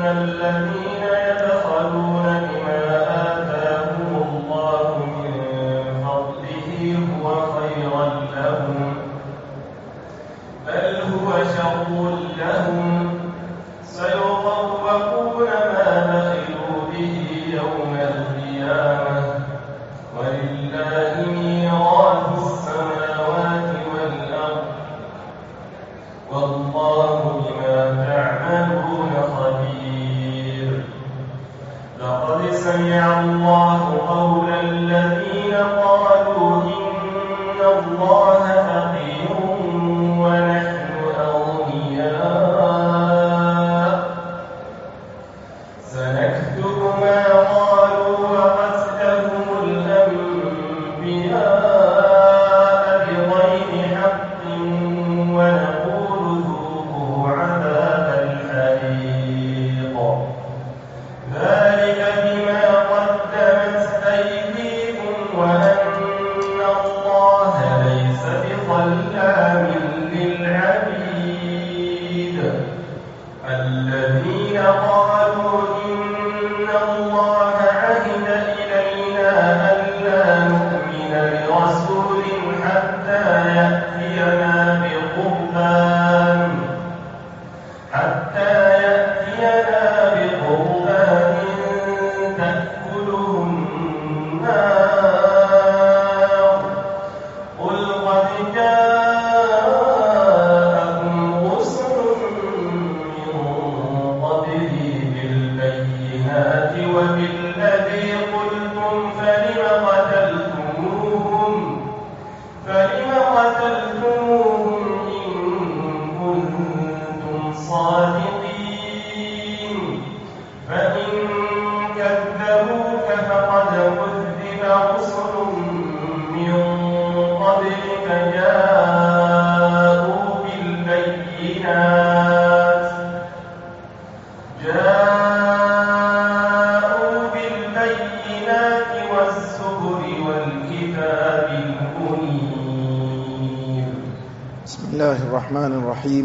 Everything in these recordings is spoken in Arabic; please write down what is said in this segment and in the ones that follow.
الذين يبخلون بما آتاهم الله من فضله هو خيرا لهم بل هو شر لهم سيطوقون ما بخلوا به يوم القيامة ولله ميراث السماوات والأرض والله بما تعملون خبير. لقد سمع الله قول الذين قالوا إن الله فقير ونحن أغنياء سنكتب ما قالوا وقتلهم الأنبياء بغير حق ونقول ذوقوا عذاب الحريق ذلك بما قدمت أيديكم وأن الله ليس بظلام للعبيد. الذين قالوا إن الله عهد إلينا ألا نؤمن لرسول حتى يأتينا بقربان تأكله النار قل قد جاءكم رسل من قبلي بالبينات وبالذي قلتم فلم قتلتموهم إن كنتم صادقين فإن كذبوك فقد كذب رسل من قبلك جاءوا بالبينات والزبر والكتاب المنير. بسم الله الرحمن الرحيم.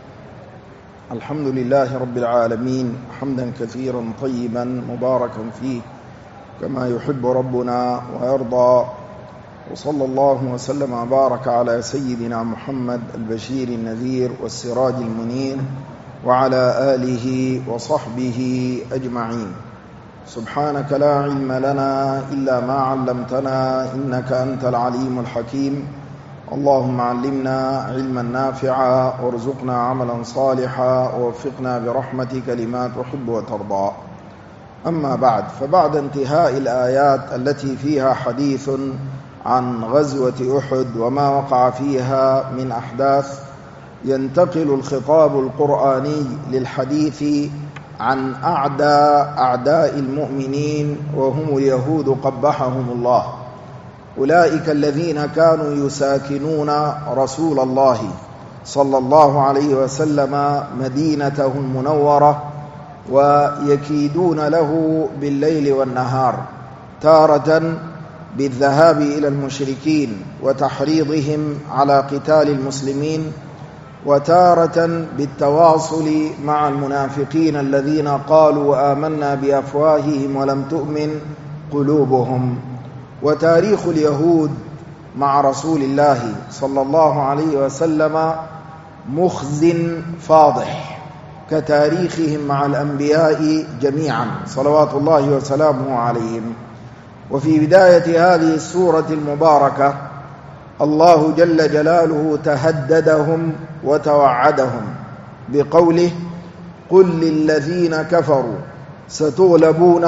الحمد لله رب العالمين حمدا كثيرا طيبا مباركا فيه كما يحب ربنا ويرضى، وصلى الله وسلم وبارك على سيدنا محمد البشير النذير والسراج المنير وعلى آله وصحبه أجمعين. سبحانك لا علم لنا إلا ما علمتنا إنك أنت العليم الحكيم. اللهم علمنا علما نافعا وارزقنا عملا صالحا ووفقنا برحمتك لما تحب وترضى. أما بعد، فبعد انتهاء الآيات التي فيها حديث عن غزوة أحد وما وقع فيها من أحداث، ينتقل الخطاب القرآني للحديث عن أعداء المؤمنين وهم اليهود قبحهم الله، أولئك الذين كانوا يساكنون رسول الله صلى الله عليه وسلم مدينته المنورة ويكيدون له بالليل والنهار، تارة بالذهاب إلى المشركين وتحريضهم على قتال المسلمين، وتارة بالتواصل مع المنافقين الذين قالوا آمنا بأفواههم ولم تؤمن قلوبهم. وتاريخ اليهود مع رسول الله صلى الله عليه وسلم مخز فاضح كتاريخهم مع الأنبياء جميعا صلوات الله وسلامه عليهم. وفي بداية هذه السورة المباركة الله جل جلاله تهددهم وتوعدهم بقوله: قل للذين كفروا ستغلبون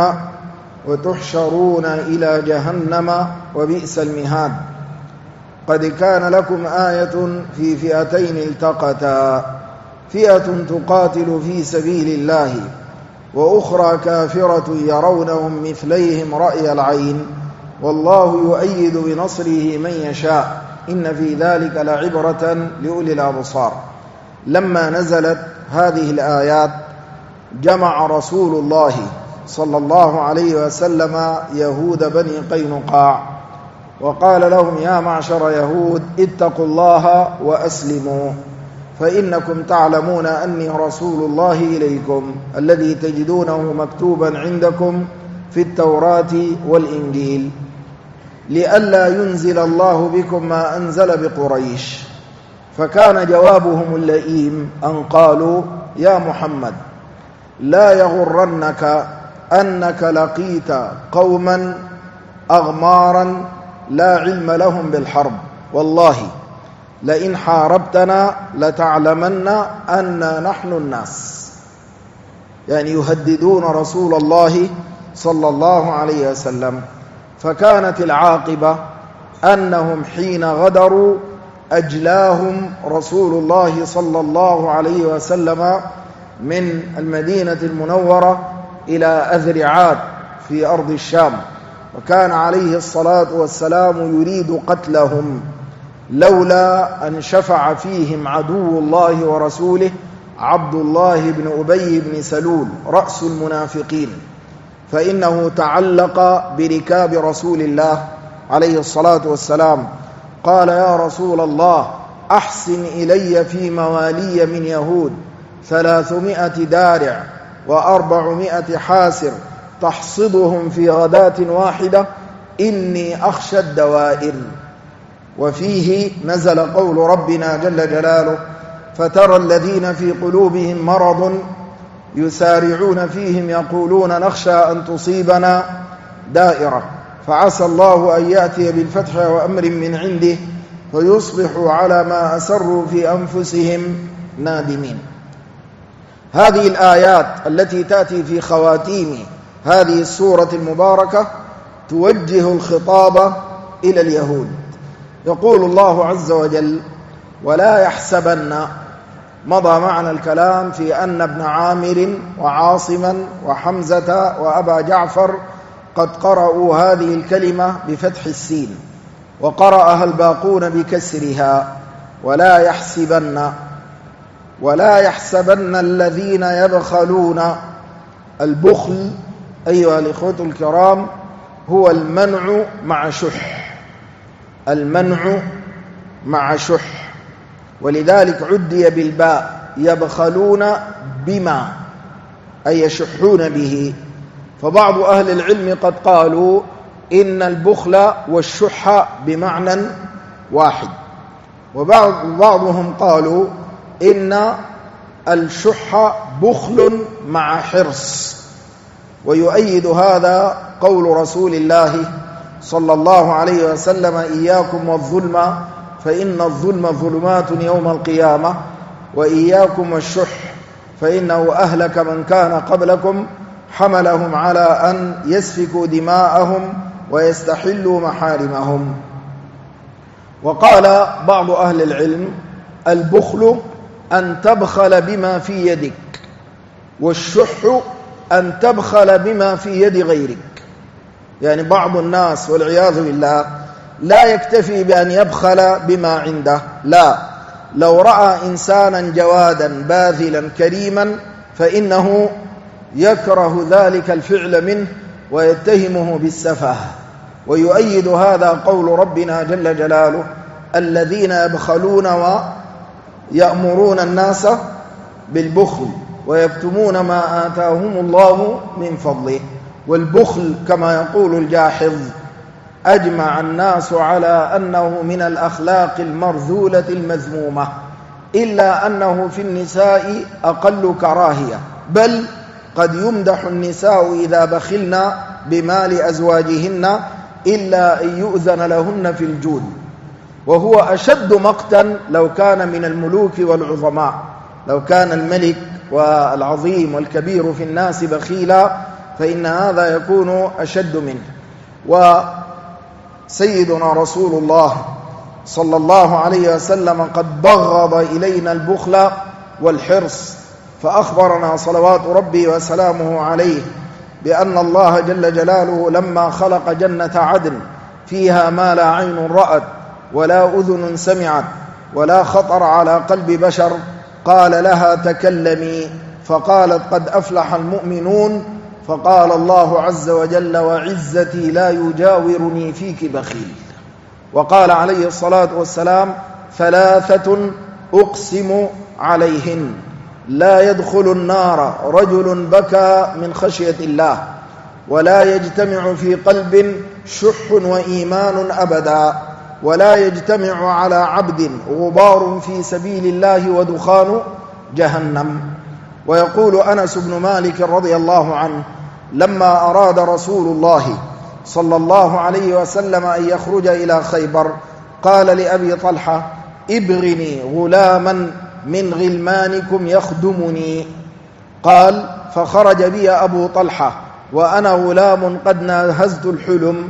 وتحشرون إلى جهنم وبئس المهاد. قد كان لكم آية في فئتين التقتا، فئة تقاتل في سبيل الله وأخرى كافرة يرونهم مثليهم رأي العين والله يؤيد بنصره من يشاء إن في ذلك لعبرة لأولي الأبصار. لما نزلت هذه الآيات جمع رسول الله صلى الله عليه وسلم يهود بني قينقاع وقال لهم: يا معشر يهود اتقوا الله وأسلموا. فإنكم تعلمون أني رسول الله إليكم الذي تجدونه مكتوبا عندكم في التوراة والإنجيل لئلا ينزل الله بكم ما أنزل بقريش. فكان جوابهم اللئيم أن قالوا يا محمد لا يغرنك أنك لقيت قوما أغمارا لا علم لهم بالحرب، والله لئن حاربتنا لتعلمن أننا نحن الناس، يعني يهددون رسول الله صلى الله عليه وسلم. فكانت العاقبة أنهم حين غدروا أجلاهم رسول الله صلى الله عليه وسلم من المدينة المنورة إلى أذرعات في أرض الشام، وكان عليه الصلاة والسلام يريد قتلهم لولا أن شفع فيهم عدو الله ورسوله عبد الله بن أبي بن سلول رأس المنافقين، فإنه تعلق بركاب رسول الله عليه الصلاة والسلام. قال يا رسول الله أحسن إلي في موالي من يهود 300 دارع و400 حاسر تحصدهم في غداة واحدة، إني أخشى الدوائر. وفيه نزل قول ربنا جل جلاله فترى الذين في قلوبهم مرض يسارعون فيهم يقولون نخشى أن تصيبنا دائرة فعسى الله أن يأتي بالفتح وأمر من عنده فيصبحوا على ما أسروا في أنفسهم نادمين. هذه الآيات التي تأتي في خواتيم هذه السورة المباركة توجه الخطاب إلى اليهود. يقول الله عز وجل ولا يحسبن، مضى معنا الكلام في أن ابن عامر وعاصما وحمزة وأبا جعفر قد قرأوا هذه الكلمة بفتح السين، وقرأها الباقون بكسرها ولا يحسبن. ولا يحسبن الذين يبخلون. البخل أيها الإخوة الكرام هو المنع مع شح، المنع مع شح، ولذلك عدي بالباء يبخلون بما أي يشحون به. فبعض أهل العلم قد قالوا إن البخل والشح بمعنى واحد، وبعضهم قالوا إن الشح بخل مع حرص. ويؤيد هذا قول رسول الله صلى الله عليه وسلم إياكم والظلم فإن الظلم ظلمات يوم القيامة، وإياكم والشح فإنه أهلك من كان قبلكم حملهم على أن يسفكوا دماءهم ويستحلوا محارمهم. وقال بعض أهل العلم البخل أن تبخل بما في يدك، والشح أن تبخل بما في يد غيرك. يعني بعض الناس والعياذ بالله لا يكتفي بأن يبخل بما عنده، لا، لو رأى إنسانا جوادا باذلا كريما فإنه يكره ذلك الفعل منه ويتهمه بالسفه. ويؤيد هذا قول ربنا جل جلاله الذين يبخلون ويأمرون الناس بالبخل ويكتمون ما آتاهم الله من فضله. والبخل كما يقول الجاحظ أجمع الناس على أنه من الأخلاق المرذولة المذمومة، إلا أنه في النساء أقل كراهية، بل قد يمدح النساء إذا بخلن بمال أزواجهن إلا أن يؤذن لهن في الجود، وهو أشد مقتا لو كان من الملوك والعظماء. لو كان الملك والعظيم والكبير في الناس بخيلا فإن هذا يكون أشد منه. وسيدنا رسول الله صلى الله عليه وسلم قد بغض إلينا البخل والحرص، فأخبرنا صلوات ربي وسلامه عليه بأن الله جل جلاله لما خلق جنة عدن فيها ما لا عين رأت ولا أذن سمعت ولا خطر على قلب بشر قال لها تكلمي، فقالت قد أفلح المؤمنون، فقال الله عز وجل وعزتي لا يجاورني فيك بخيل. وقال عليه الصلاة والسلام ثلاثة أقسم عليهن. لا يدخل النار رجل بكى من خشية الله، ولا يجتمع في قلب شح وإيمان أبدا، ولا يجتمع على عبد غبار في سبيل الله ودخان جهنم. ويقول أنس بن مالك رضي الله عنه: لما أراد رسول الله صلى الله عليه وسلم أن يخرج إلى خيبر قال لأبي طلحة: ابغني غلاما من غلمانكم يخدمني. قال: فخرج بي أبو طلحة وأنا غلام قد ناهزت الحلم،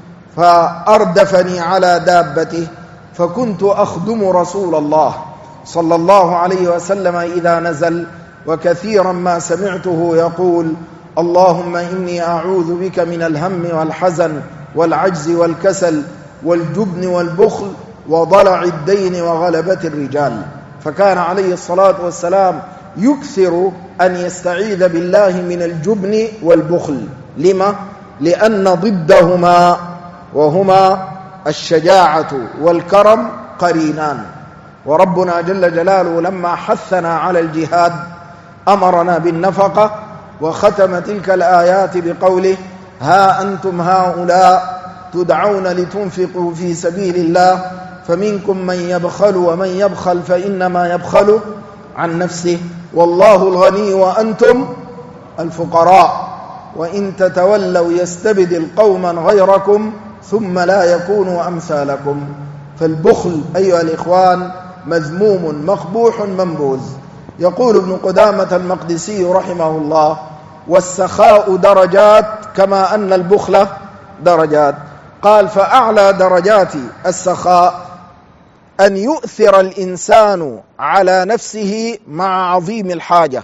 فأردفني على دابته، فكنت أخدم رسول الله صلى الله عليه وسلم إذا نزل، وكثيرا ما سمعته يقول: اللهم إني أعوذ بك من الهم والحزن والعجز والكسل والجبن والبخل وضلع الدين وغلبة الرجال. فكان عليه الصلاة والسلام يكثر أن يستعيذ بالله من الجبن والبخل. لما؟ لأن ضدهما وهما الشجاعة والكرم قرينان. وربنا جل جلاله لما حثنا على الجهاد أمرنا بالنفقة، وختم تلك الآيات بقوله: ها أنتم هؤلاء تدعون لتنفقوا في سبيل الله فمنكم من يبخل ومن يبخل فإنما يبخل عن نفسه والله الغني وأنتم الفقراء وإن تتولوا يستبدل قوما غيركم ثم لا يكونوا أمثالكم. فالبخل أيها الإخوان مذموم مقبوح منبوذ. يقول ابن قدامة المقدسي رحمه الله: والسخاء درجات كما أن البخل درجات. قال: فأعلى درجات السخاء أن يؤثر الإنسان على نفسه مع عظيم الحاجة،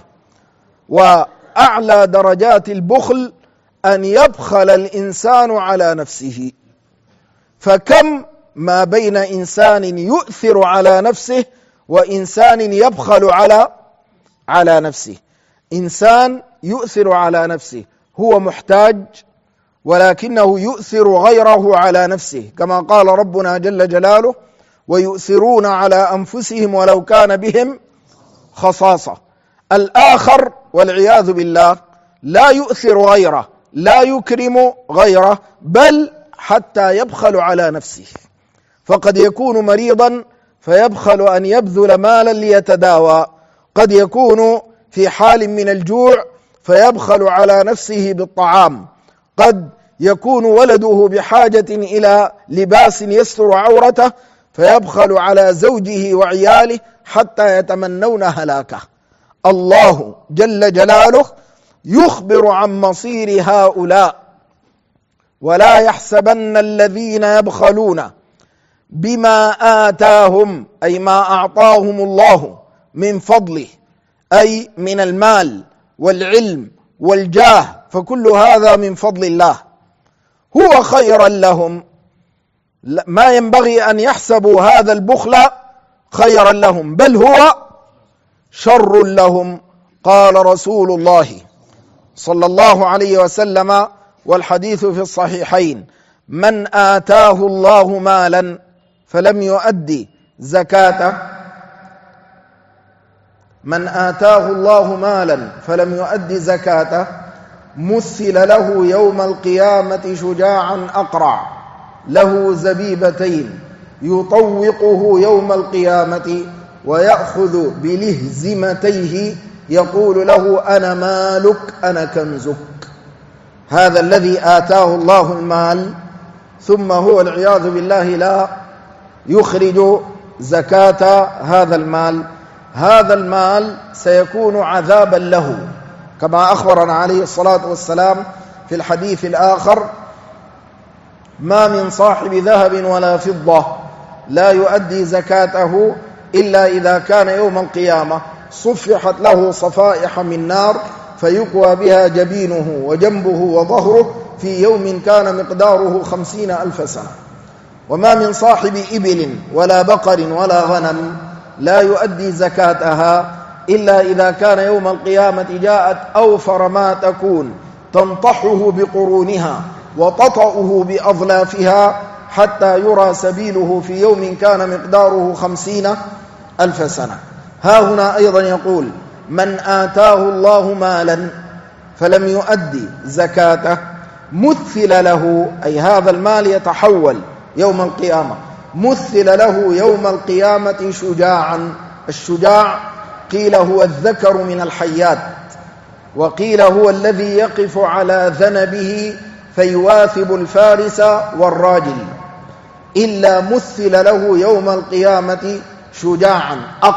وأعلى درجات البخل أن يبخل الإنسان على نفسه. فكم ما بين إنسان يؤثر على نفسه وإنسان يبخل على نفسه. إنسان يؤثر على نفسه هو محتاج، ولكنه يؤثر غيره على نفسه، كما قال ربنا جل جلاله: ويؤثرون على أنفسهم ولو كان بهم خصاصة. الآخر والعياذ بالله لا يؤثر غيره، لا يكرم غيره، بل حتى يبخل على نفسه. فقد يكون مريضا فيبخل أن يبذل مالا ليتداوى، قد يكون في حال من الجوع فيبخل على نفسه بالطعام، قد يكون ولده بحاجة إلى لباس يستر عورته فيبخل على زوجه وعياله حتى يتمنون هلاكه. الله جل جلاله يخبر عن مصير هؤلاء: ولا يحسبن الذين يبخلون بما آتاهم، أي ما أعطاهم الله من فضله، أي من المال والعلم والجاه، فكل هذا من فضل الله، هو خيرا لهم. ما ينبغي أن يحسبوا هذا البخل خيرا لهم، بل هو شر لهم. قال رسول الله صلى الله عليه وسلم، والحديث في الصحيحين: من آتاه الله مالا فلم يؤدي زكاته، من آتاه الله مالا فلم يؤدي زكاته مثل له يوم القيامة شجاعا أقرع له زبيبتين يطوقه يوم القيامة ويأخذ بلهزمتيه يقول له: أنا مالك أنا كنزك. هذا الذي آتاه الله المال ثم هو العياذ بالله لا يخرج زكاة هذا المال، هذا المال سيكون عذابا له، كما أخبرنا عليه الصلاة والسلام في الحديث الآخر: ما من صاحب ذهب ولا فضة لا يؤدي زكاته إلا إذا كان يوم القيامة صفحت له صفائح من نار فيقوى بها جبينه وجنبه وظهره في يوم كان مقداره 50,000 سنة. وما من صاحب إبل ولا بقر ولا غنم لا يؤدي زكاتها إلا إذا كان يوم القيامة جاءت أوفر ما تكون تنطحه بقرونها وتطأه بأظلافها حتى يرى سبيله في يوم كان مقداره 50,000 سنة. ها هنا أيضا يقول: من آتاه الله مالا فلم يؤدي زكاته مثل له، أي هذا المال يتحول يوم القيامة، مثل له يوم القيامة شجاعا. الشجاع قيل هو الذكر من الحيات، وقيل هو الذي يقف على ذنبه فيواثب الفارس والراجل، إلا مثل له يوم القيامة شجاعا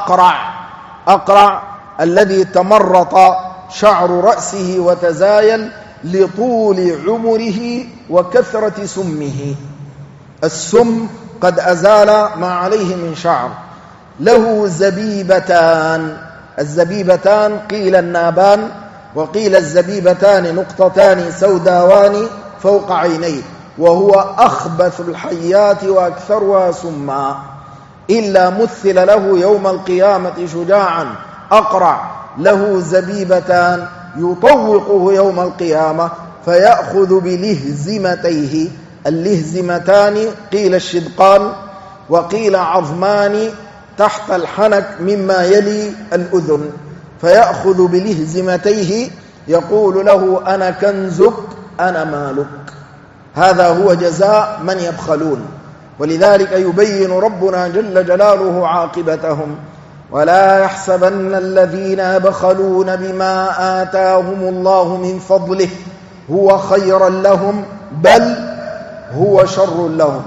أقرع الذي تمرط شعر رأسه وتزايل لطول عمره وكثرة سمه. السم قد أزال ما عليه من شعر. له زبيبتان، الزبيبتان قيل النابان، وقيل الزبيبتان نقطتان سوداوان فوق عينيه، وهو أخبث الحيات وأكثرها سما. إلا مثل له يوم القيامة شجاعا أقرع له زبيبتان يطوقه يوم القيامة فيأخذ بلهزمتيه. اللهزمتان قيل الشدقان، وقيل عظمان تحت الحنك مما يلي الأذن، فيأخذ بلهزمتيه يقول له: أنا كنزك أنا مالك. هذا هو جزاء من يبخلون. ولذلك يبين ربنا جل جلاله عاقبتهم: ولا يحسبن الذين يبخلون بما آتاهم الله من فضله هو خيرا لهم بل هو شر لهم،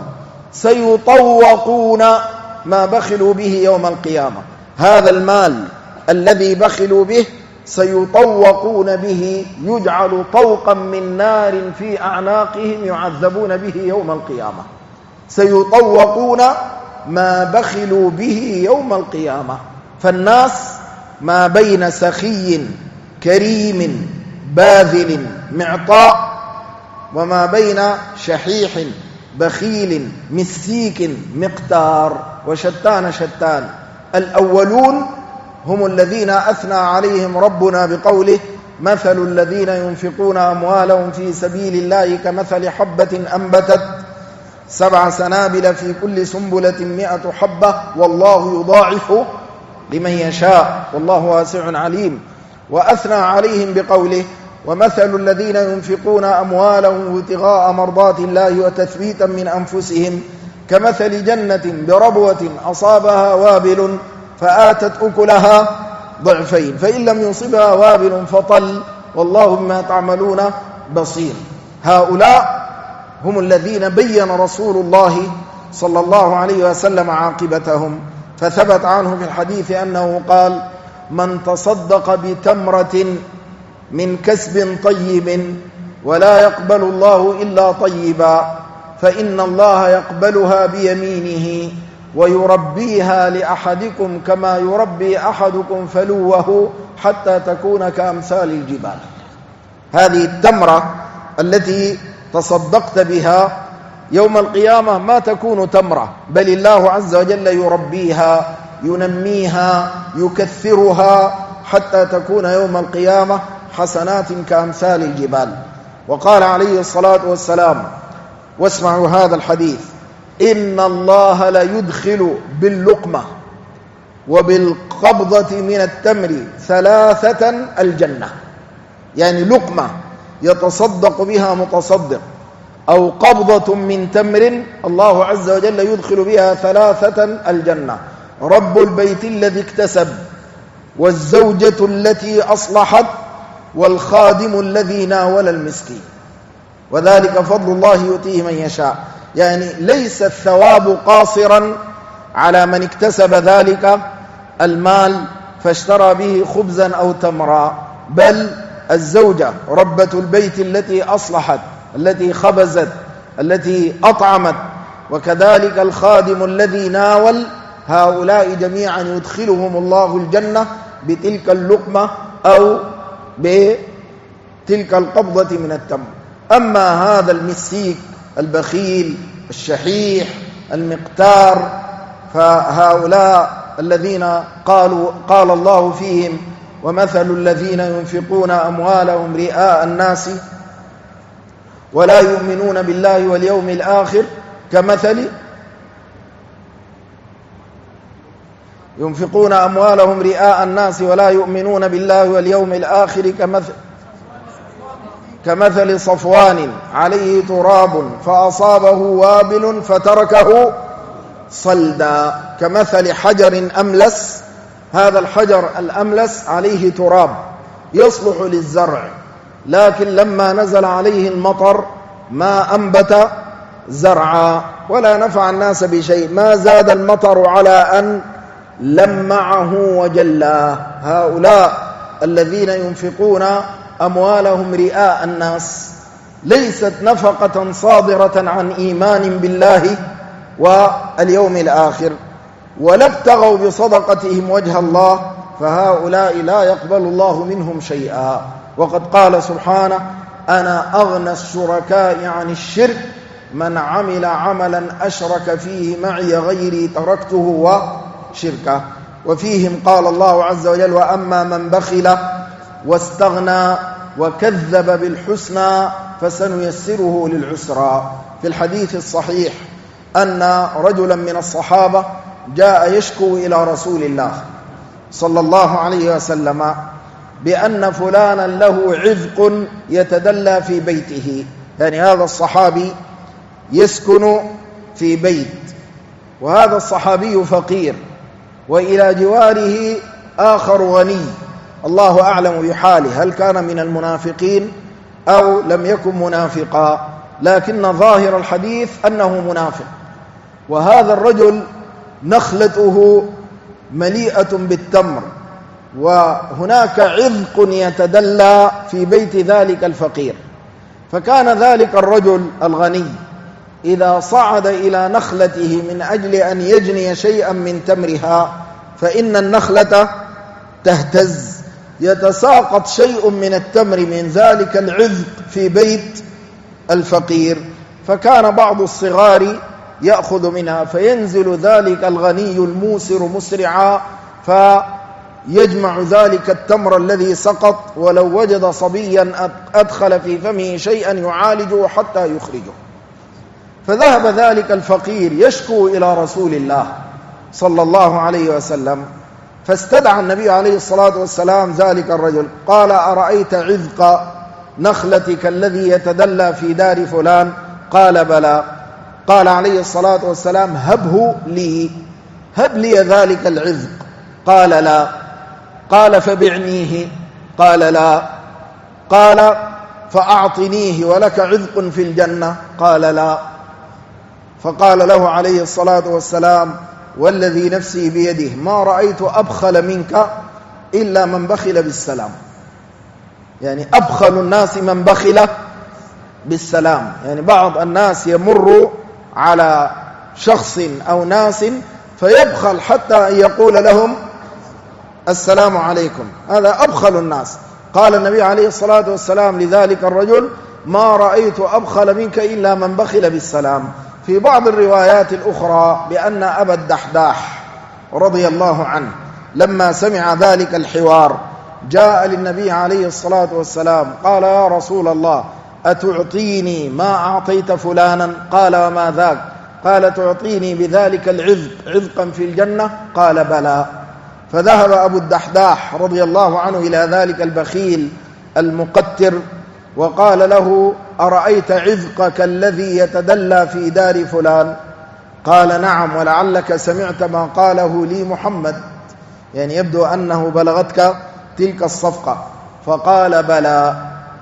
سيطوقون ما بخلوا به يوم القيامة. هذا المال الذي بخلوا به سيطوقون به، يجعل طوقا من نار في أعناقهم يعذبون به يوم القيامة. سيطوقون ما بخلوا به يوم القيامة. فالناس ما بين سخي كريم باذل معطاء، وما بين شحيح بخيل مسيك مقتار، وشتان شتان. الأولون هم الذين أثنى عليهم ربنا بقوله: مثل الذين ينفقون أموالهم في سبيل الله كمثل حبة أنبتت 7 سنابل في كل سنبلة 100 حبة والله يضاعف لمن يشاء والله واسع عليم. وأثنى عليهم بقوله: ومثل الذين ينفقون أموالهم ابتغاء مرضات الله وتثبيتا من أنفسهم كمثل جنة بربوة أصابها وابل فآتت أكلها ضعفين فإن لم يصبها وابل فطل والله بما تعملون بصير. هؤلاء هم الذين بين رسول الله صلى الله عليه وسلم عاقبتهم، فثبت عنه في الحديث أنه قال: من تصدق بتمرة من كسب طيب ولا يقبل الله إلا طيبا فإن الله يقبلها بيمينه ويربيها لأحدكم كما يربي أحدكم فلوه حتى تكون كأمثال الجبال. هذه التمرة التي تصدقت بها يوم القيامة ما تكون تمرة، بل الله عز وجل يربيها ينميها يكثرها حتى تكون يوم القيامة حسنات كأمثال الجبال. وقال عليه الصلاة والسلام، واسمعوا هذا الحديث: إن الله ليدخل باللقمة وبالقبضة من التمر 3 الجنة. يعني لقمة يتصدق بها متصدق أو قبضة من تمر الله عز وجل يدخل بها 3 الجنة: رب البيت الذي اكتسب، والزوجة التي أصلحت، والخادم الذي ناول المسكين. وذلك فضل الله يؤتيه من يشاء. يعني ليس الثواب قاصرا على من اكتسب ذلك المال فاشترى به خبزا أو تمرا، بل الزوجة ربة البيت التي أصلحت، التي خبزت، التي أطعمت، وكذلك الخادم الذي ناول، هؤلاء جميعا يدخلهم الله الجنة بتلك اللقمة أو بتلك القبضة من التمر. أما هذا المسيك البخيل الشحيح المقتار فهؤلاء الذين قال الله فيهم: ومثل الذين ينفقون أموالهم رئاء الناس ولا يؤمنون بالله واليوم الآخر ينفقون أموالهم رئاء الناس ولا يؤمنون بالله واليوم الآخر كمثل صفوان عليه تراب فأصابه وابل فتركه صلدا، كمثل حجر أملس. هذا الحجر الأملس عليه تراب يصلح للزرع، لكن لما نزل عليه المطر ما أنبت زرعا ولا نفع الناس بشيء، ما زاد المطر على أن لمعه وجلاه. هؤلاء الذين ينفقون أموالهم رئاء الناس ليست نفقة صادرة عن إيمان بالله واليوم الآخر، ولا ابتغوا بصدقتهم وجه الله، فهؤلاء لا يقبل الله منهم شيئا. وقد قال سبحانه: أنا أغنى الشركاء عن الشرك، من عمل عملا أشرك فيه معي غيري تركته وشركه. وفيهم قال الله عز وجل: وأما من بخل واستغنى وكذب بالحسنى فسنيسره للعسرى. في الحديث الصحيح أن رجلا من الصحابة جاء يشكو إلى رسول الله صلى الله عليه وسلم بأن فلانا له عذق يتدلى في بيته، يعني هذا الصحابي يسكن في بيت، وهذا الصحابي فقير، وإلى جواره آخر غني، الله أعلم بحاله، هل كان من المنافقين أو لم يكن منافقا، لكن ظاهر الحديث أنه منافق. وهذا الرجل نخلته مليئة بالتمر، وهناك عذق يتدلى في بيت ذلك الفقير. فكان ذلك الرجل الغني إذا صعد إلى نخلته من أجل أن يجني شيئا من تمرها فإن النخلة تهتز، يتساقط شيء من التمر من ذلك العذق في بيت الفقير، فكان بعض الصغار يأخذ منها، فينزل ذلك الغني الموسر مسرعا فيجمع ذلك التمر الذي سقط، ولو وجد صبيا أدخل في فمه شيئا يعالجه حتى يخرجه. فذهب ذلك الفقير يشكو إلى رسول الله صلى الله عليه وسلم، فاستدعى النبي عليه الصلاة والسلام ذلك الرجل، قال: أرأيت عذق نخلتك الذي يتدلى في دار فلان؟ قال: بلى. قال عليه الصلاة والسلام: هبه لي، هب لي ذلك العذق. قال: لا. قال: فبعنيه. قال: لا. قال: فأعطنيه ولك عذق في الجنة. قال: لا. فقال له عليه الصلاة والسلام: والذي نفسي بيده ما رأيت أبخل منك إلا من بخل بالسلام. يعني أبخل الناس من بخل بالسلام، يعني بعض الناس يمر على شخص أو ناس فيبخل حتى أن يقول لهم السلام عليكم، هذا أبخل الناس. قال النبي عليه الصلاة والسلام لذلك الرجل: ما رأيت أبخل منك إلا من بخل بالسلام. في بعض الروايات الأخرى بأن أبا الدحداح رضي الله عنه لما سمع ذلك الحوار جاء للنبي عليه الصلاة والسلام قال: يا رسول الله، أتعطيني ما أعطيت فلانا؟ قال: وما ذاك؟ قال: تعطيني بذلك العذق عذقا في الجنة؟ قال: بلى. فذهب أبو الدحداح رضي الله عنه إلى ذلك البخيل المقتر وقال له: أرأيت عذقك الذي يتدلى في دار فلان؟ قال: نعم، ولعلك سمعت ما قاله لي محمد، يعني يبدو أنه بلغتك تلك الصفقة. فقال: بلى،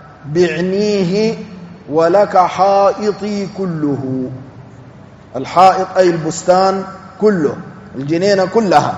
بعنيه ولك حائطي كله. الحائط أي البستان كله، الجنينة كلها.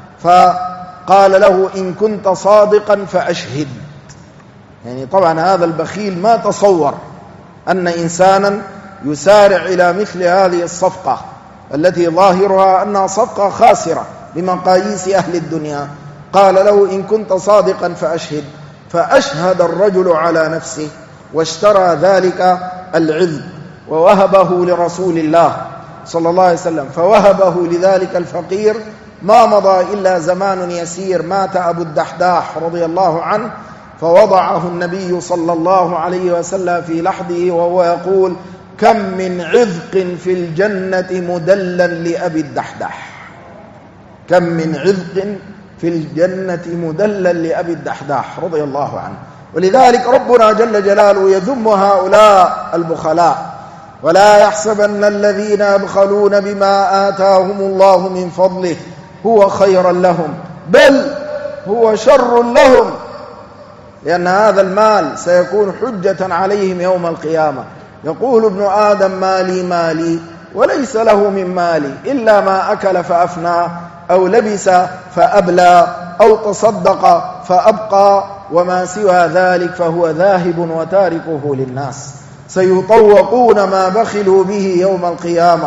فقال له: إن كنت صادقا فأشهد. يعني طبعا هذا البخيل ما تصور أن إنسانا يسارع إلى مثل هذه الصفقة التي ظاهرها أنها صفقة خاسرة بمقاييس أهل الدنيا. قال له: إن كنت صادقا فأشهد. فأشهد الرجل على نفسه واشترى ذلك العذق ووهبه لرسول الله صلى الله عليه وسلم، فوهبه لذلك الفقير. ما مضى إلا زمان يسير مات أبو الدحداح رضي الله عنه، فوضعه النبي صلى الله عليه وسلم في لحده وهو يقول: كم من عذق في الجنة مدلا لأبي الدحداح. كم من عذق في الجنة مدلا لأبي الدحداح رضي الله عنه. ولذلك ربنا جل جلاله يذم هؤلاء البخلاء: ولا يحسبن الذين يبخلون بما آتاهم الله من فضله هو خيرا لهم بل هو شر لهم، لأن هذا المال سيكون حجة عليهم يوم القيامة. يقول ابن آدم: مالي مالي، وليس له من مالي إلا ما أكل فأفنى، أو لبس فأبلى، أو تصدق فأبقى، وما سوى ذلك فهو ذاهب وتاركه للناس. سيطوقون ما بخلوا به يوم القيامة.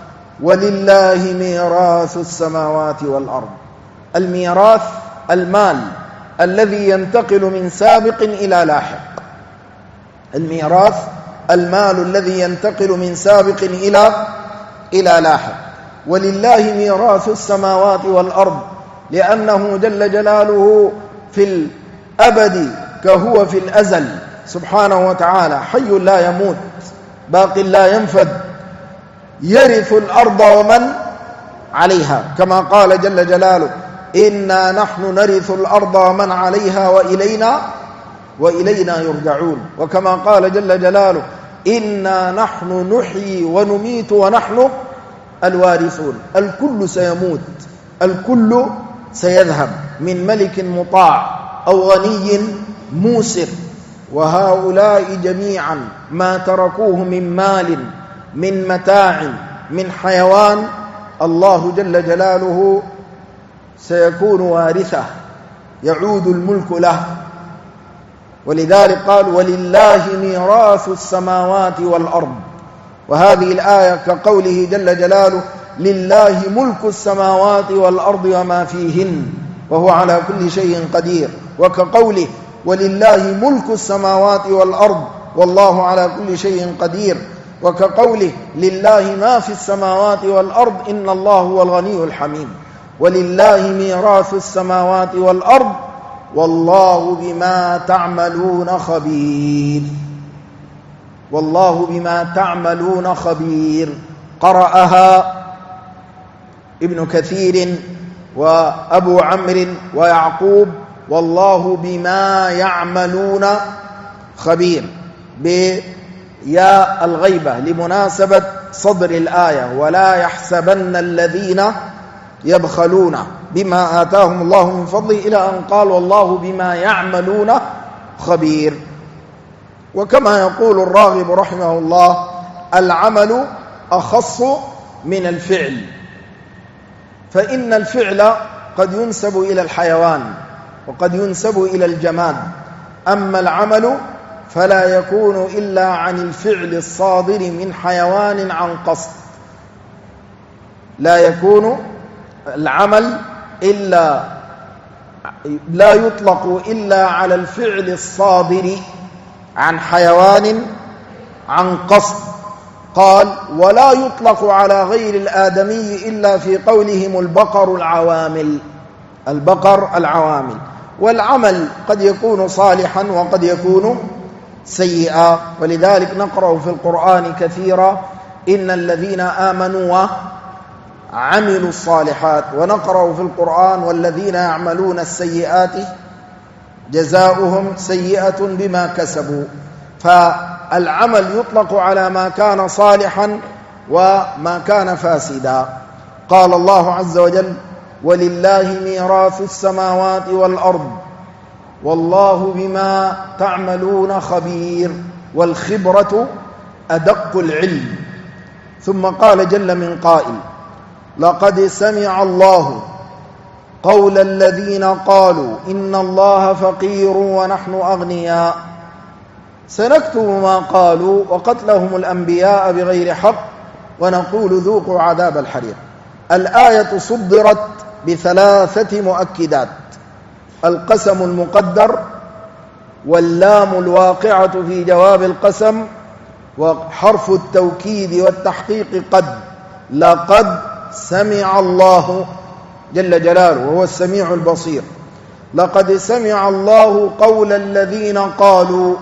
ولله ميراث السماوات والأرض. الميراث المال الذي ينتقل من سابق إلى لاحق. الميراث المال الذي ينتقل من سابق إلى لاحق. ولله ميراث السماوات والأرض، لأنه جل جلاله في الأبد كهو في الأزل سبحانه وتعالى، حي لا يموت باق لا ينفد، يرث الأرض ومن عليها، كما قال جل جلاله: إنا نحن نرث الأرض ومن عليها وإلينا يرجعون. وكما قال جل جلاله: إنا نحن نحيي ونميت ونحن الوارثون. الكل سيموت، الكل سيذهب، من ملك مطاع أو غني موسر. وهؤلاء جميعا ما تركوه من مال، من متاع، من حيوان، الله جل جلاله سيكون وارثه، يعود الملك له. ولذلك قال: ولله ميراث السماوات والأرض. وهذه الآية كقوله جل جلاله: لله ملك السماوات والأرض وما فيهن وهو على كل شيء قدير. وكقوله: ولله ملك السماوات والأرض والله على كل شيء قدير. وكقوله: لله ما في السماوات والأرض إن الله هو الغني الحميد. ولله ميراث السماوات والأرض والله بما تعملون خبير. والله بما تعملون خبير. قرأها ابن كثير وأبو عمرو ويعقوب: والله بما يعملون خبير، بياء الغيبة لمناسبة صدر الآية: ولا يحسبن الذين يبخلون بما آتاهم الله من فضله، إلى أن قال: والله بما يعملون خبير. وكما يقول الراغب رحمه الله: العمل أخص من الفعل، فإن الفعل قد ينسب إلى الحيوان وقد ينسب إلى الجماد، أما العمل فلا يكون إلا عن الفعل الصادر من حيوان عن قصد. لا يكون العمل لا يطلق إلا على الفعل الصادر عن حيوان عن قصد. قال: ولا يطلق على غير الآدمي إلا في قولهم البقر العوامل. البقر العوامل. والعمل قد يكون صالحا وقد يكون سيئا. ولذلك نقرأ في القرآن كثيرا: إن الذين آمنوا وعملوا الصالحات. ونقرأ في القرآن: والذين يعملون السيئات جزاؤهم سيئة بما كسبوا. فالعمل يطلق على ما كان صالحا وما كان فاسدا. قال الله عز وجل: ولله ميراث السماوات والأرض والله بما تعملون خبير. والخبرة أدق العلم. ثم قال جل من قائل: لقد سمع الله قول الذين قالوا إن الله فقير ونحن أغنياء سنكتب ما قالوا وقتلهم الأنبياء بغير حق ونقول ذوقوا عذاب الحريق. الآية صدرت بثلاثة مؤكدات: القسم المقدر، واللام الواقعة في جواب القسم، وحرف التوكيد والتحقيق قد. لقد سمع الله جل جلاله وهو السميع البصير. لقد سمع الله قول الذين قالوا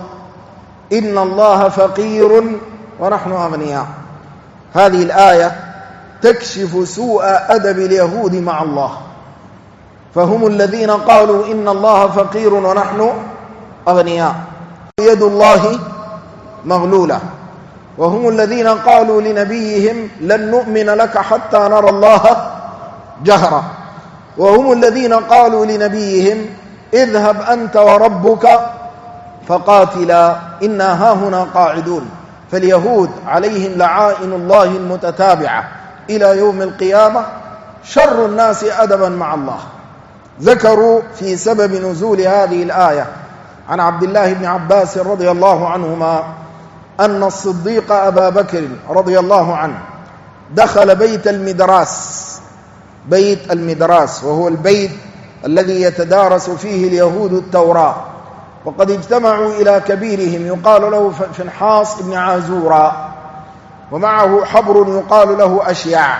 إن الله فقير ونحن أغنياء. هذه الآية تكشف سوء أدب اليهود مع الله. فهم الذين قالوا إن الله فقير ونحن أغنياء، يد الله مغلولة. وهم الذين قالوا لنبيهم لن نؤمن لك حتى نرى الله جهرا. وهم الذين قالوا لنبيهم اذهب أنت وربك فقاتلا إنا هاهنا قاعدون. فاليهود عليهم لعائن الله المتتابعة إلى يوم القيامة شر الناس أدبا مع الله. ذكروا في سبب نزول هذه الآية عن عبد الله بن عباس رضي الله عنهما أن الصديق أبا بكر رضي الله عنه دخل بيت المدراس وهو البيت الذي يتدارس فيه اليهود التوراة، وقد اجتمعوا إلى كبيرهم يقال له فنحاص بن عازورا، ومعه حبر يقال له أشيع.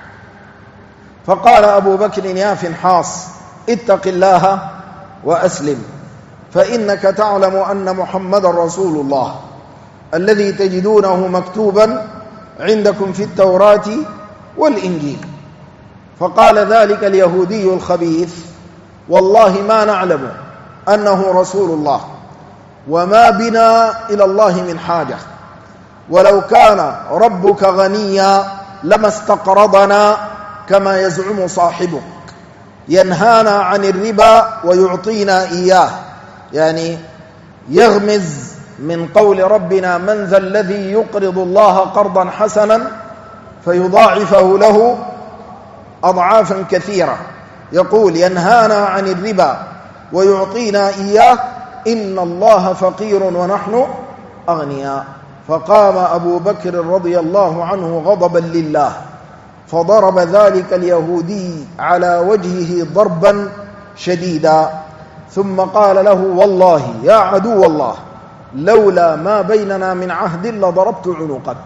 فقال أبو بكر يا فنحاص اتق الله وأسلم، فإنك تعلم أن محمد رسول الله الذي تجدونه مكتوبا عندكم في التوراة والإنجيل. فقال ذلك اليهودي الخبيث والله ما نعلم أنه رسول الله، وما بنا إلى الله من حاجة، ولو كان ربك غنيا لما استقرضنا كما يزعم صاحبك، ينهانا عن الربا ويعطينا إياه. يعني يغمز من قول ربنا من ذا الذي يقرض الله قرضا حسنا فيضاعفه له أضعافا كثيرة. يقول ينهانا عن الربا ويعطينا إياه، إن الله فقير ونحن أغنياء. فقام أبو بكر رضي الله عنه غضبا لله فضرب ذلك اليهودي على وجهه ضربا شديدا، ثم قال له والله يا عدو الله لولا ما بيننا من عهد لضربت عنقك.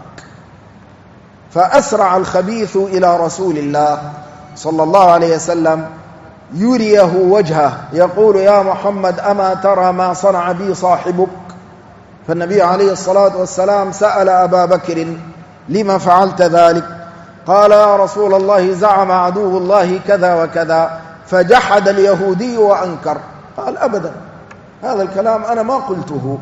فأسرع الخبيث إلى رسول الله صلى الله عليه وسلم يريه وجهه يقول يا محمد أما ترى ما صنع بي صاحبك؟ فالنبي عليه الصلاة والسلام سأل أبا بكر لما فعلت ذلك؟ قال يا رسول الله زعم عدو الله كذا وكذا. فجحد اليهودي وأنكر، قال أبدا هذا الكلام أنا ما قلته.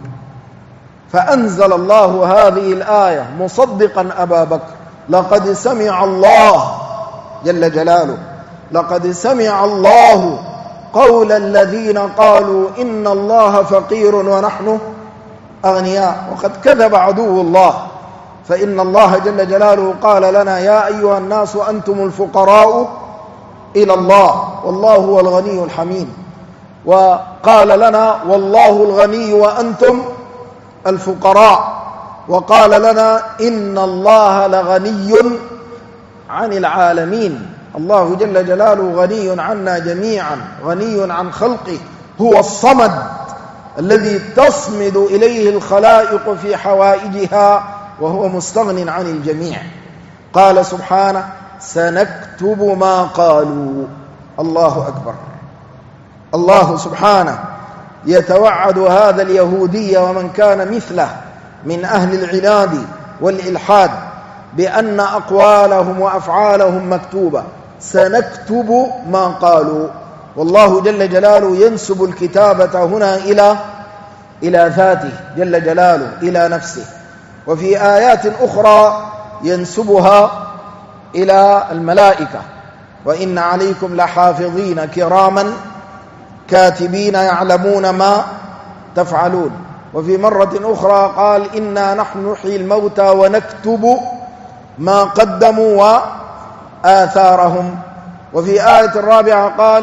فأنزل الله هذه الآية مصدقا أبا بكر لقد سمع الله جل جلاله لقد سمع الله قول الذين قالوا إن الله فقير ونحن أغنياء، وقد كذب عدو الله. فإن الله جل جلاله قال لنا يا أيها الناس أنتم الفقراء إلى الله والله هو الغني الحميد، وقال لنا والله الغني وأنتم الفقراء، وقال لنا إن الله لغني عن العالمين. الله جل جلاله غني عنا جميعا، غني عن خلقه، هو الصمد الذي تصمد إليه الخلائق في حوائجها وهو مستغن عن الجميع. قال سبحانه سنكتب ما قالوا. الله أكبر. الله سبحانه يتوعد هذا اليهودي ومن كان مثله من أهل العناد والإلحاد بأن أقوالهم وأفعالهم مكتوبة. سنكتب ما قالوا، والله جل جلاله ينسب الكتابة هنا إلى ذاته جل جلاله، إلى نفسه. وفي آيات أخرى ينسبها إلى الملائكة، وإن عليكم لحافظين كراما كاتبين يعلمون ما تفعلون. وفي مرة أخرى قال إنا نحن نحيي الموتى ونكتب ما قدموا وآثارهم. وفي آية الرابعة قال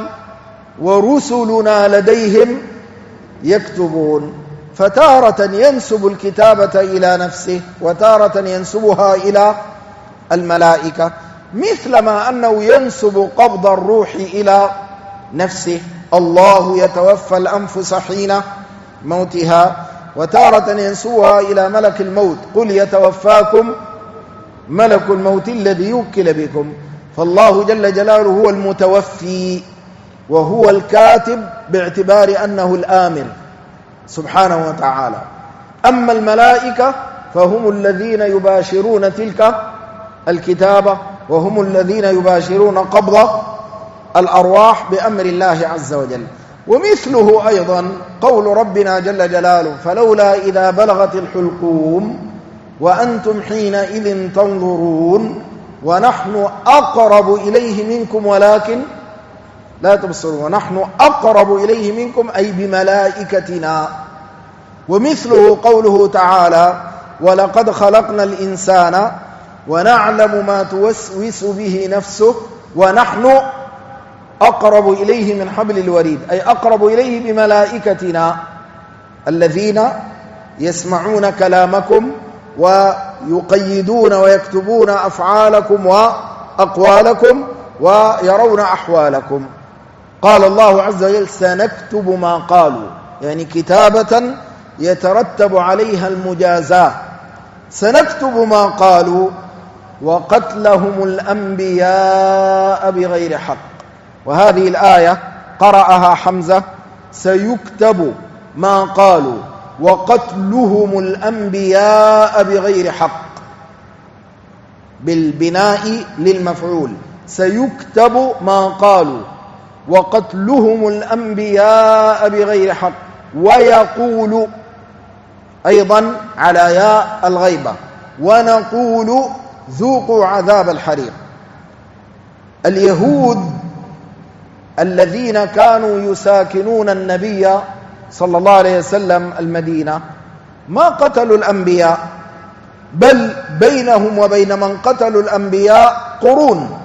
ورسلنا لديهم يكتبون. فتارة ينسب الكتابة إلى نفسه وتارة ينسبها إلى الملائكة، مثلما أنه ينسب قبض الروح إلى نفسه. الله يتوفى الأنفس حين موتها، وتارة ينسبها إلى ملك الموت قل يتوفاكم ملك الموت الذي يوكل بكم. فالله جل جلاله هو المتوفي وهو الكاتب باعتبار أنه الآمر سبحانه وتعالى. أما الملائكة فهم الذين يباشرون تلك الكتابة، وهم الذين يباشرون قبض الأرواح بأمر الله عز وجل. ومثله أيضا قول ربنا جل جلاله: فلولا إذا بلغت الحلقوم وأنتم حينئذ تنظرون ونحن أقرب إليه منكم ولكن لا تبصرون. ونحن أقرب إليه منكم أي بملائكتنا. ومثله قوله تعالى: ولقد خلقنا الإنسان ونعلم ما توسوس به نفسه ونحن أقرب إليه من حبل الوريد، أي أقرب إليه بملائكتنا الذين يسمعون كلامكم ويقيدون ويكتبون أفعالكم وأقوالكم ويرون أحوالكم. قال الله عز وجل: سنكتب ما قالوا، يعني كتابة يترتب عليها المجازاة. سنكتب ما قالوا وقتلهم الأنبياء بغير حق. وهذه الآية قرأها حمزة: سيكتب ما قالوا وقتلهم الأنبياء بغير حق، بالبناء للمفعول. سيكتب ما قالوا وقتلهم الأنبياء بغير حق. ويقول أيضا على ياء الغيبة: ونقول ذوقوا عذاب الحريق. اليهود الذين كانوا يساكنون النبي صلى الله عليه وسلم المدينة ما قتلوا الأنبياء، بل بينهم وبين من قتلوا الأنبياء قرون،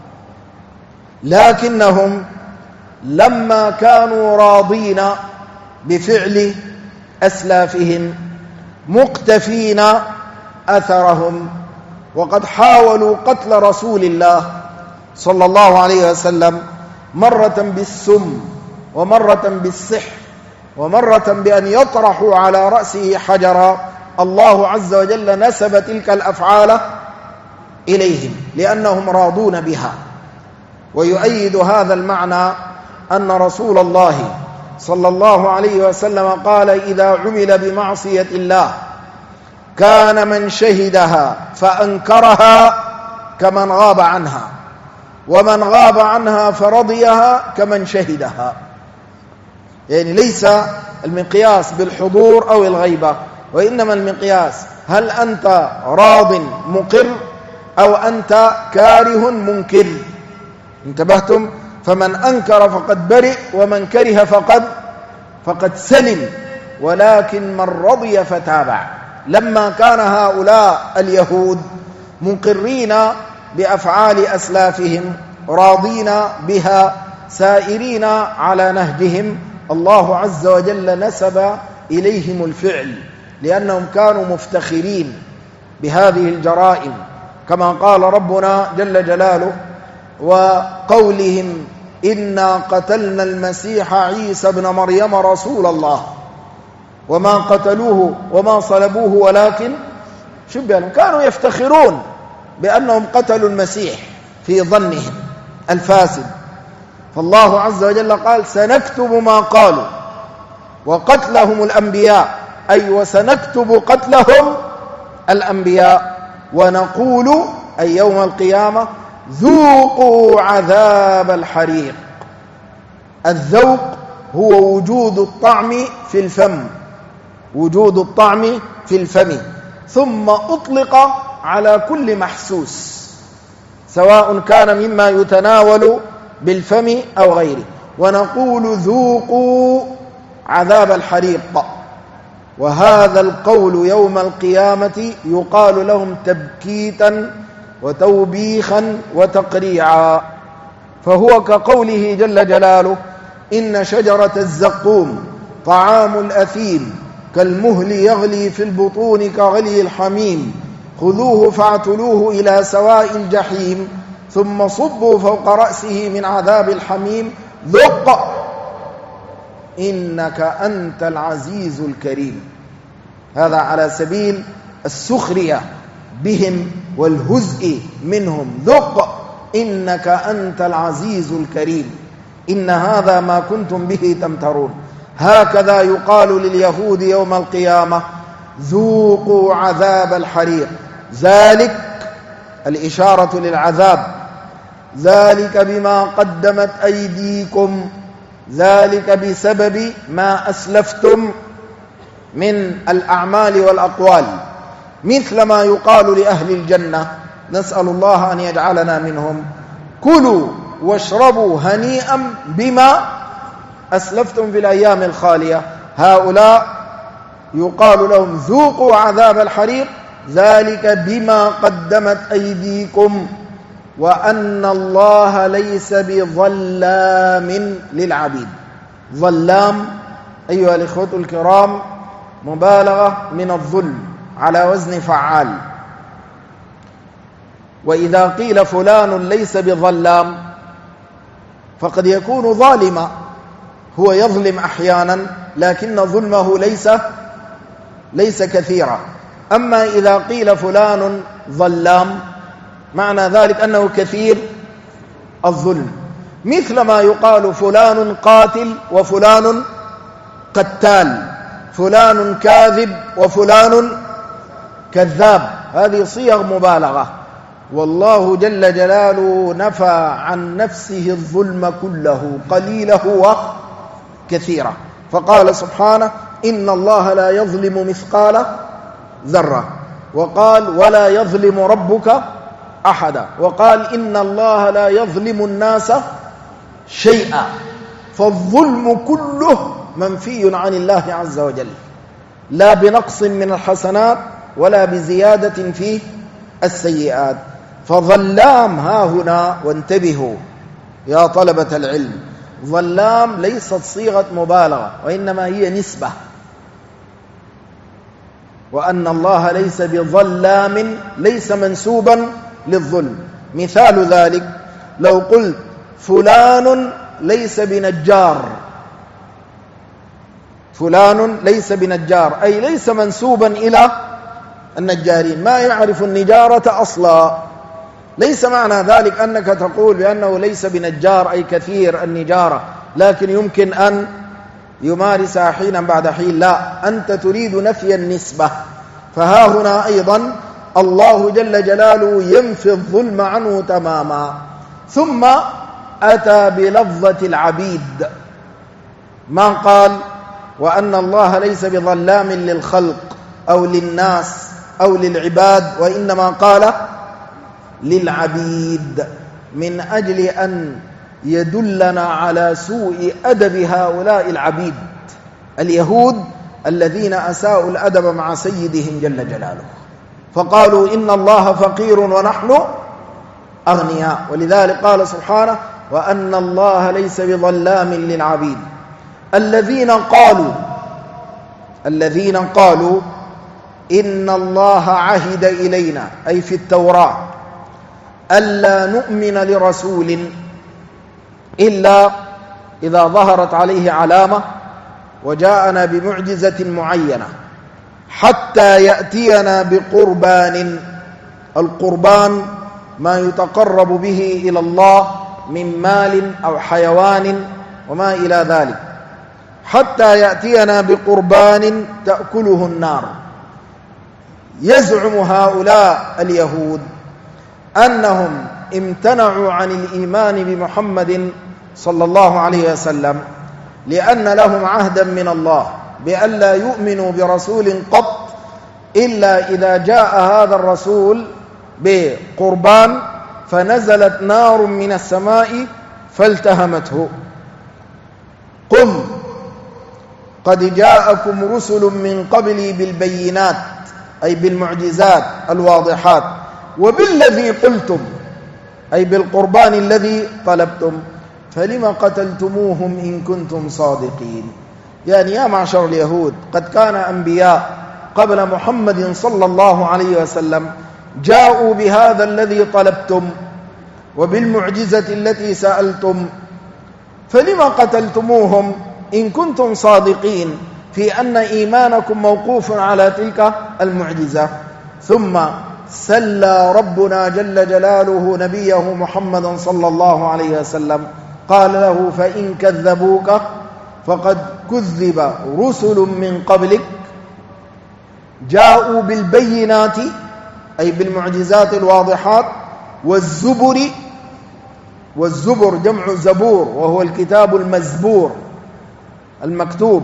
لكنهم لما كانوا راضين بفعل أسلافهم مقتفين أثرهم، وقد حاولوا قتل رسول الله صلى الله عليه وسلم مرة بالسم ومرة بالسحر ومرة بأن يطرحوا على رأسه حجرا. الله عز وجل نسب تلك الأفعال إليهم لأنهم راضون بها. ويؤيد هذا المعنى أن رسول الله صلى الله عليه وسلم قال: إذا عمل بمعصية الله كان من شهدها فأنكرها كمن غاب عنها، ومن غاب عنها فرضيها كمن شهدها. يعني ليس المقياس بالحضور أو الغيبة، وإنما المقياس هل أنت راض مقر أو أنت كاره منكر. انتبهتم؟ فمن أنكر فقد برئ، ومن كره فقد سلم، ولكن من رضي فتابع. لما كان هؤلاء اليهود مقرين بأفعال أسلافهم راضين بها سائرين على نهجهم، الله عز وجل نسب إليهم الفعل لأنهم كانوا مفتخرين بهذه الجرائم، كما قال ربنا جل جلاله: وقولهم إنا قتلنا المسيح عيسى ابن مريم رسول الله وما قتلوه وما صلبوه ولكن شبه لهم. كانوا يفتخرون بأنهم قتلوا المسيح في ظنهم الفاسد. فالله عز وجل قال: سنكتب ما قالوا وقتلهم الأنبياء، أي وسنكتب قتلهم الأنبياء، ونقول أي يوم القيامة: ذوقوا عذاب الحريق. الذوق هو وجود الطعم في الفم، وجود الطعم في الفم، ثم أطلق على كل محسوس سواء كان مما يتناول بالفم أو غيره. ونقول ذوقوا عذاب الحريق. وهذا القول يوم القيامة يقال لهم تبكيتا وتوبيخا وتقريعا، فهو كقوله جل جلاله: إن شجرة الزقوم طعام الأثيم كالمهل يغلي في البطون كغلي الحميم خذوه فاعتلوه إلى سواء الجحيم ثم صبوا فوق رأسه من عذاب الحميم ذق إنك أنت العزيز الكريم. هذا على سبيل السخرية بهم والهزء منهم. ذق إنك أنت العزيز الكريم، إن هذا ما كنتم به تمترون. هكذا يقال لليهود يوم القيامة: ذوقوا عذاب الحريق. ذلك الإشارة للعذاب. ذلك بما قدمت أيديكم، ذلك بسبب ما أسلفتم من الأعمال والأقوال، مثل ما يقال لأهل الجنة، نسأل الله أن يجعلنا منهم: كلوا واشربوا هنيئا بما أسلفتم في الأيام الخالية. هؤلاء يقال لهم: ذوقوا عذاب الحريق، ذلك بما قدمت أيديكم وأن الله ليس بظلام للعبيد. ظلام أيها الإخوة الكرام مبالغة من الظلم على وزن فعال. وإذا قيل فلان ليس بظلام فقد يكون ظالما، هو يظلم أحيانا لكن ظلمه ليس كثيرا. أما إذا قيل فلان ظلام معنى ذلك أنه كثير الظلم، مثل ما يقال فلان قاتل وفلان قتال، فلان كاذب وفلان كذاب، هذه صيغ مبالغة. والله جل جلاله نفى عن نفسه الظلم كله، قليله وكثيرا، فقال سبحانه: إن الله لا يظلم مثقال ذرة، وقال: ولا يظلم ربك أحدا، وقال: إن الله لا يظلم الناس شيئا. فالظلم كله منفي عن الله عز وجل، لا بنقص من الحسنات ولا بزيادة في السيئات. فظلام ها هنا، وانتبهوا يا طلبة العلم، ظلام ليست صيغة مبالغة وإنما هي نسبة، وأن الله ليس بظلام ليس منسوبا للظلم. مثال ذلك لو قلت فلان ليس بنجار، فلان ليس بنجار أي ليس منسوبا إلى النجارين، ما يعرف النجارة أصلا. ليس معنى ذلك أنك تقول بأنه ليس بنجار أي كثير النجارة، لكن يمكن أن يمارسها حينا بعد حين، لا، أنت تريد نفي النسبة. فها هنا أيضا الله جل جلاله ينفي الظلم عنه تماما، ثم أتى بلفظة العبيد، ما قال وأن الله ليس بظلام للخلق أو للناس أو للعباد، وإنما قال للعبيد، من أجل أن يدلنا على سوء أدب هؤلاء العبيد اليهود الذين أساءوا الأدب مع سيدهم جل جلاله، فقالوا إن الله فقير ونحن أغنياء. ولذلك قال سبحانه: وأن الله ليس بظلام للعبيد. الذين قالوا إن الله عهد إلينا، أي في التوراة، ألا نؤمن لرسول إلا إذا ظهرت عليه علامة وجاءنا بمعجزة معينة حتى يأتينا بقربان. القربان ما يتقرب به إلى الله من مال أو حيوان وما إلى ذلك، حتى يأتينا بقربان تأكله النار. يزعم هؤلاء اليهود أنهم امتنعوا عن الإيمان بمحمد صلى الله عليه وسلم لأن لهم عهدا من الله بأن لا يؤمنوا برسول قط إلا إذا جاء هذا الرسول بقربان فنزلت نار من السماء فالتهمته. قل قد جاءكم رسل من قبلي بالبينات، أي بالمعجزات الواضحات، وبالذي قلتم، أي بالقربان الذي طلبتم، فلما قتلتموهم إن كنتم صادقين. يعني يا معشر اليهود، قد كان أنبياء قبل محمد صلى الله عليه وسلم جاءوا بهذا الذي طلبتم وبالمعجزة التي سألتم، فلما قتلتموهم إن كنتم صادقين في أن إيمانكم موقوف على تلك المعجزة. ثم سلى ربنا جل جلاله نبيه محمد صلى الله عليه وسلم، قال له: فإن كذبوك فقد كذب رسل من قبلك جاءوا بالبينات أي بالمعجزات الواضحات، والزبر جمع زبور وهو الكتاب المزبور المكتوب.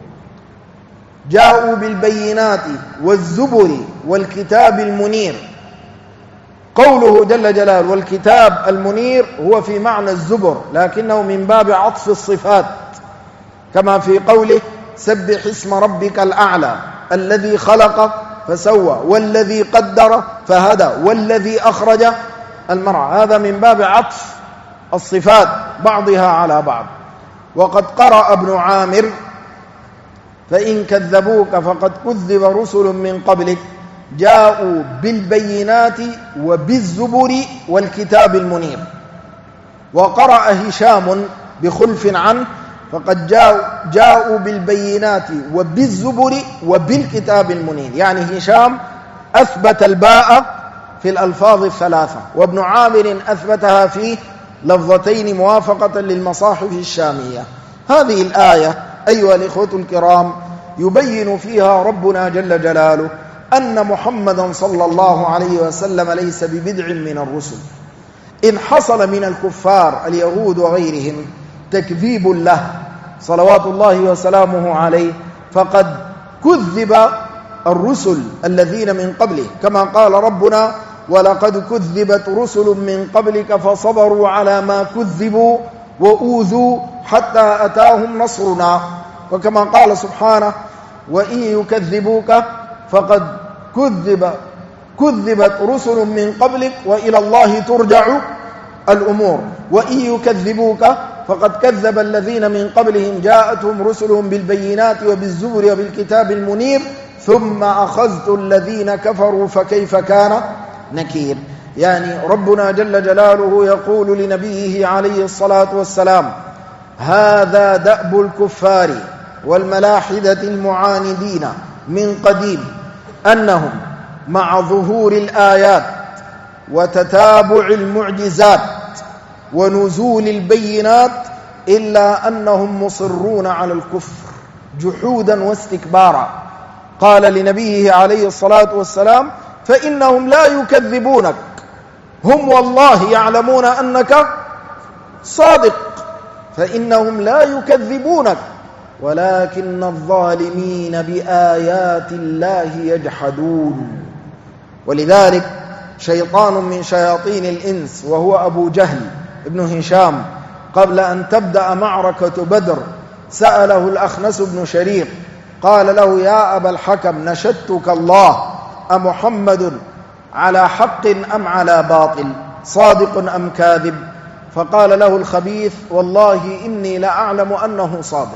جاءوا بالبينات والزبر والكتاب المنير. قوله جل جلاله والكتاب المنير هو في معنى الزبر، لكنه من باب عطف الصفات، كما في قوله سبح اسم ربك الأعلى الذي خلق فسوى والذي قدر فهدى والذي أخرج المرعى. هذا من باب عطف الصفات بعضها على بعض. وقد قرأ ابن عامر فإن كذبوك فقد كذب رسل من قبلك جاءوا بالبينات وبالزبر والكتاب المنير. وقرأ هشام بخلف عنه فقد جاءوا بالبينات وبالزبر وبالكتاب المنير، يعني هشام أثبت الباء في الألفاظ الثلاثة، وابن عامر أثبتها في لفظتين موافقة للمصاحف الشامية. هذه الآية أيها الإخوة الكرام يبين فيها ربنا جل جلاله أن محمدا صلى الله عليه وسلم ليس ببدع من الرسل. إن حصل من الكفار اليهود وغيرهم تكذيب له صلوات الله وسلامه عليه، فقد كذب الرسل الذين من قبله، كما قال ربنا ولقد كذبت رسل من قبلك فصبروا على ما كذبوا وأوذوا حتى أتاهم نصرنا. وكما قال سبحانه وإن يكذبوك فقد كذبت رسل من قبلك وإلى الله ترجع الأمور. وإن يكذبوك فقد كذب الذين من قبلهم جاءتهم رسلهم بالبينات وبالزبر وبالكتاب المنير ثم أخذت الذين كفروا فكيف كان نكير. يعني ربنا جل جلاله يقول لنبيه عليه الصلاة والسلام هذا دأب الكفار والملاحدة المعاندين من قديم، أنهم مع ظهور الآيات وتتابع المعجزات ونزول البينات إلا أنهم مصرون على الكفر جحودا واستكبارا. قال لنبيه عليه الصلاة والسلام فإنهم لا يكذبونك، هم والله يعلمون أنك صادق، فإنهم لا يكذبونك ولكن الظالمين بآيات الله يجحدون. ولذلك شيطان من شياطين الإنس وهو أبو جهل ابن هشام قبل أن تبدأ معركة بدر سأله الأخنس بن شريق قال له يا أبا الحكم نشدتك الله أمحمد على حق أم على باطل، صادق أم كاذب؟ فقال له الخبيث والله إني لأعلم أنه صادق،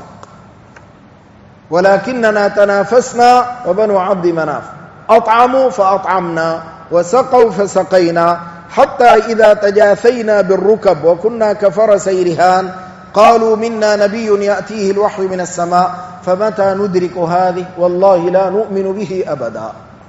ولكننا تنافسنا وبنو عبد مناف أطعموا فأطعمنا وسقوا فسقينا حتى إذا تجاثينا بالركب وكنا كفرس رهان قالوا منا نبي يأتيه الوحي من السماء فمتى ندرك هذه والله لا نؤمن به أبدا.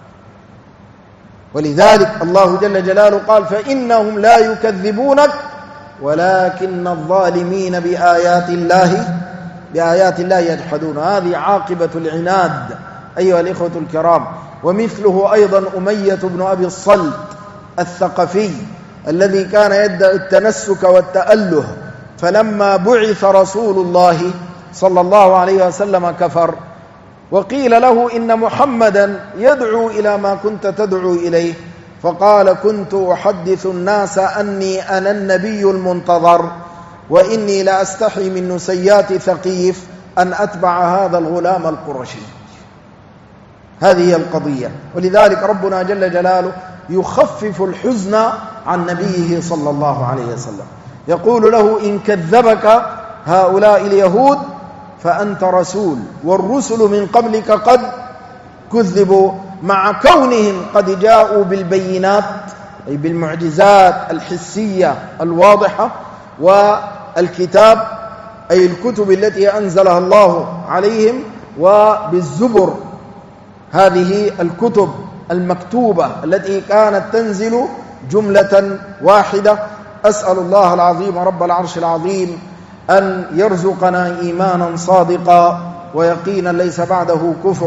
ولذلك الله جل جلاله قال فإنهم لا يكذبونك ولكن الظالمين بآيات الله يجحدون. هذه عاقبة العناد أيها الإخوة الكرام. ومثله أيضا أمية بن أبي الصلت الثقفي الذي كان يدعي التنسك والتأله، فلما بعث رسول الله صلى الله عليه وسلم كفر، وقيل له إن محمدا يدعو إلى ما كنت تدعو إليه، فقال كنت أحدث الناس أني أنا النبي المنتظر وإني لأستحي من نسيات ثقيف أن أتبع هذا الغلام القرشي. هذه هي القضية. ولذلك ربنا جل جلاله يخفف الحزن عن نبيه صلى الله عليه وسلم، يقول له إن كذبك هؤلاء اليهود فأنت رسول، والرسل من قبلك قد كذبوا، مع كونهم قد جاءوا بالبينات أي بالمعجزات الحسية الواضحة، والكتاب أي الكتب التي أنزلها الله عليهم، وبالزبر هذه الكتب المكتوبة التي كانت تنزل جملة واحدة. أسأل الله العظيم رب العرش العظيم أن يرزقنا إيمانا صادقا ويقينا ليس بعده كفر،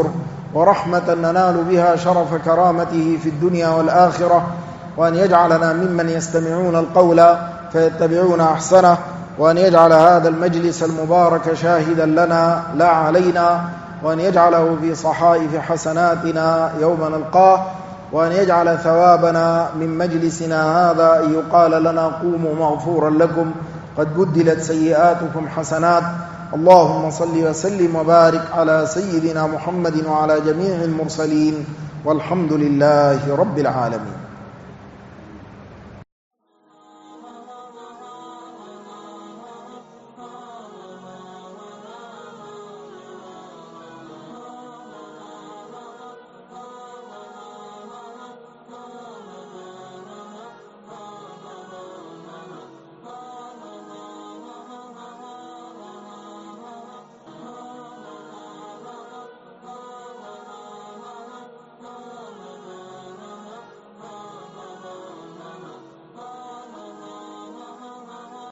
ورحمة ننال بها شرف كرامته في الدنيا والآخرة، وأن يجعلنا ممن يستمعون القول فيتبعون أحسنه، وأن يجعل هذا المجلس المبارك شاهدا لنا لا علينا، وأن يجعله في صحائف حسناتنا يوم نلقاه، وأن يجعل ثوابنا من مجلسنا هذا أن يقال لنا قوموا مغفورا لكم قد بدلت سيئاتكم حسنات. اللهم صل وسلم وبارك على سيدنا محمد وعلى جميع المرسلين، والحمد لله رب العالمين.